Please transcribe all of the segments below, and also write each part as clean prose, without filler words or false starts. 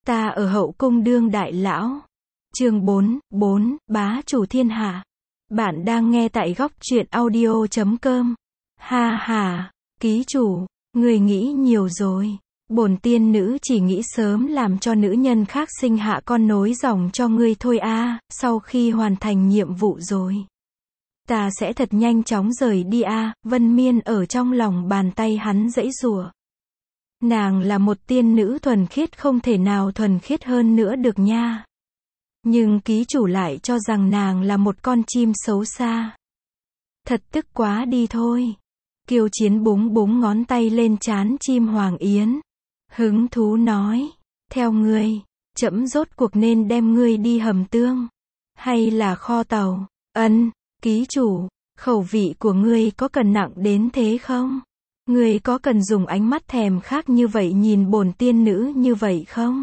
Ta ở hậu cung đương đại lão. Chương 4, bá chủ thiên hạ. Bạn đang nghe tại góc truyện audio.com. Ha ha, ký chủ, người nghĩ nhiều rồi. Bổn tiên nữ chỉ nghĩ sớm làm cho nữ nhân khác sinh hạ con nối dòng cho ngươi thôi a, sau khi hoàn thành nhiệm vụ rồi. Ta sẽ thật nhanh chóng rời đi a. Vân Miên ở trong lòng bàn tay hắn giãy giụa. Nàng là một tiên nữ thuần khiết, không thể nào thuần khiết hơn nữa được nha. Nhưng ký chủ lại cho rằng nàng là một con chim xấu xa. Thật tức quá đi thôi. Kiều Chiến búng búng ngón tay lên trán chim Hoàng Yến. Hứng thú nói, theo ngươi, trẫm rốt cuộc nên đem ngươi đi hầm tương, hay là kho tàu? Ân, ký chủ, khẩu vị của ngươi có cần nặng đến thế không? Ngươi có cần dùng ánh mắt thèm khát như vậy nhìn bổn tiên nữ như vậy không?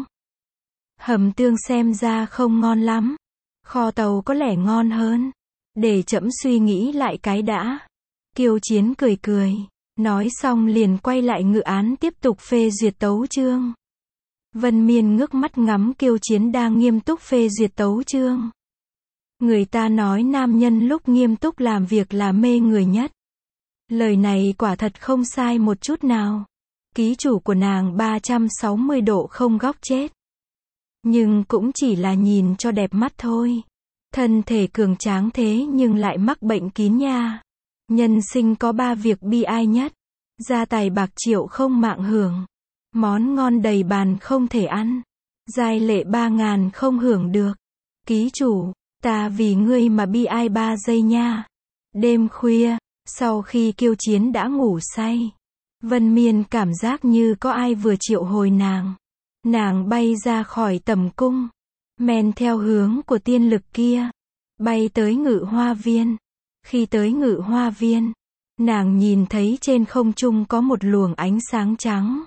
Hầm tương xem ra không ngon lắm. Kho tàu có lẽ ngon hơn. Để trẫm suy nghĩ lại cái đã. Kiều Chiến cười cười. Nói xong liền quay lại ngự án tiếp tục phê duyệt tấu chương. Vân Miên ngước mắt ngắm Kiều Chiến đang nghiêm túc phê duyệt tấu chương. Người ta nói nam nhân lúc nghiêm túc làm việc là mê người nhất. Lời này quả thật không sai một chút nào. Ký chủ của nàng 360 độ không góc chết. Nhưng cũng chỉ là nhìn cho đẹp mắt thôi. Thân thể cường tráng thế nhưng lại mắc bệnh kín nha. Nhân sinh có 3 việc bi ai nhất. Gia tài bạc triệu không mạng hưởng. Món ngon đầy bàn không thể ăn. Giai lệ 3.000 không hưởng được. Ký chủ, ta vì ngươi mà bi ai 3 giây nha. Đêm khuya, sau khi Kiều Chiến đã ngủ say, Vân Miên cảm giác như có ai vừa triệu hồi nàng. Nàng bay ra khỏi tầm cung, men theo hướng của tiên lực kia, bay tới Ngự Hoa Viên. Khi tới Ngự Hoa Viên, nàng nhìn thấy trên không trung có một luồng ánh sáng trắng.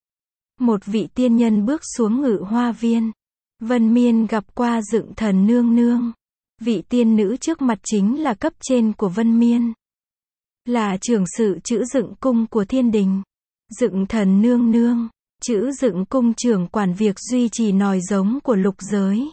Một vị tiên nhân bước xuống Ngự Hoa Viên. Vân Miên gặp qua Dựng Thần nương nương. Vị tiên nữ trước mặt chính là cấp trên của Vân Miên, là trưởng sự Chữ Dựng cung của thiên đình. Dựng Thần nương nương, Chữ Dựng cung trưởng quản việc duy trì nòi giống của lục giới.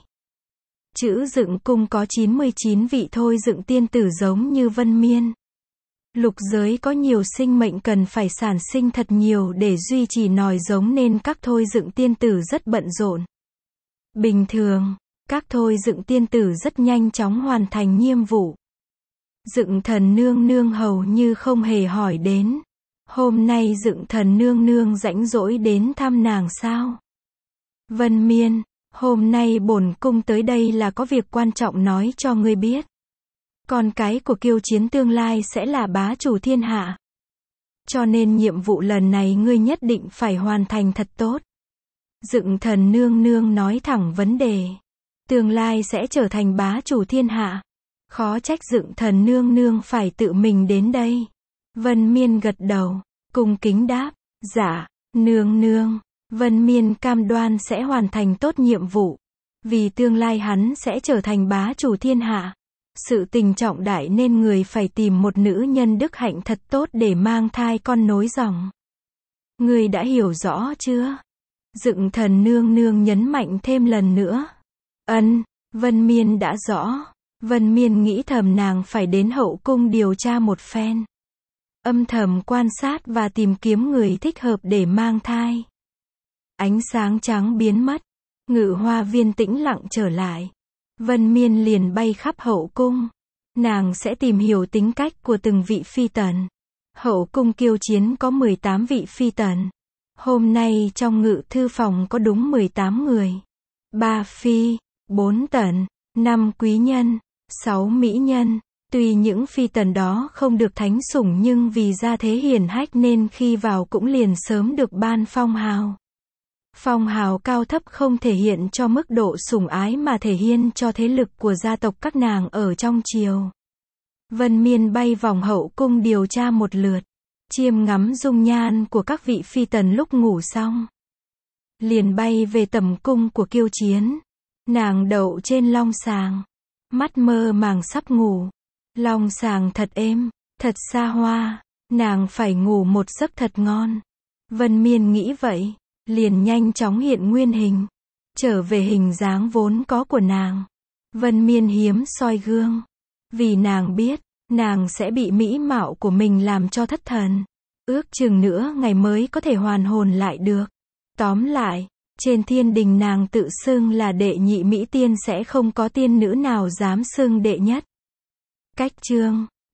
Chữ Dựng cung có 99 vị thôi dựng tiên tử giống như Vân Miên. Lục giới có nhiều sinh mệnh cần phải sản sinh thật nhiều để duy trì nòi giống nên các thôi dựng tiên tử rất bận rộn. Bình thường, các thôi dựng tiên tử rất nhanh chóng hoàn thành nhiệm vụ. Dựng Thần nương nương hầu như không hề hỏi đến. Hôm nay Dựng Thần nương nương rãnh rỗi đến thăm nàng sao? Vân Miên, hôm nay bổn cung tới đây là có việc quan trọng nói cho ngươi biết. Con cái của Kiều Chiến tương lai sẽ là bá chủ thiên hạ. Cho nên nhiệm vụ lần này ngươi nhất định phải hoàn thành thật tốt. Dựng Thần nương nương nói thẳng vấn đề. Tương lai sẽ trở thành bá chủ thiên hạ. Khó trách Dựng Thần nương nương phải tự mình đến đây. Vân Miên gật đầu, cung kính đáp, dạ, nương nương. Vân Miên cam đoan sẽ hoàn thành tốt nhiệm vụ. Vì tương lai hắn sẽ trở thành bá chủ thiên hạ. Sự tình trọng đại nên người phải tìm một nữ nhân đức hạnh thật tốt để mang thai con nối dòng. Người đã hiểu rõ chưa? Dựng Thần nương nương nhấn mạnh thêm lần nữa. Ân, Vân Miên đã rõ. Vân Miên nghĩ thầm nàng phải đến hậu cung điều tra một phen. Âm thầm quan sát và tìm kiếm người thích hợp để mang thai. Ánh sáng trắng biến mất. Ngự Hoa Viên tĩnh lặng trở lại. Vân Miên liền bay khắp hậu cung. Nàng sẽ tìm hiểu tính cách của từng vị phi tần. Hậu cung Kiều Chiến có 18 vị phi tần. Hôm nay trong ngự thư phòng có đúng 18 người. 3 phi, 4 tần, 5 quý nhân, 6 mỹ nhân. Tuy những phi tần đó không được thánh sủng nhưng vì gia thế hiển hách nên khi vào cũng liền sớm được ban phong hào. Phong hào cao thấp không thể hiện cho mức độ sủng ái mà thể hiện cho thế lực của gia tộc các nàng ở trong triều. Vân Miên bay vòng hậu cung điều tra một lượt, chiêm ngắm dung nhan của các vị phi tần lúc ngủ xong. Liền bay về tầm cung của Kiều Chiến. Nàng đậu trên long sàng, mắt mơ màng sắp ngủ. Long sàng thật êm, thật xa hoa, nàng phải ngủ một giấc thật ngon. Vân Miên nghĩ vậy, liền nhanh chóng hiện nguyên hình. trở về hình dáng vốn có của nàng. Vân Miên hiếm soi gương. Vì nàng biết, nàng sẽ bị mỹ mạo của mình làm cho thất thần. Ước chừng nữa ngày mới có thể hoàn hồn lại được. Tóm lại, trên thiên đình nàng tự xưng là đệ nhị mỹ tiên sẽ không có tiên nữ nào dám xưng đệ nhất. Cách chương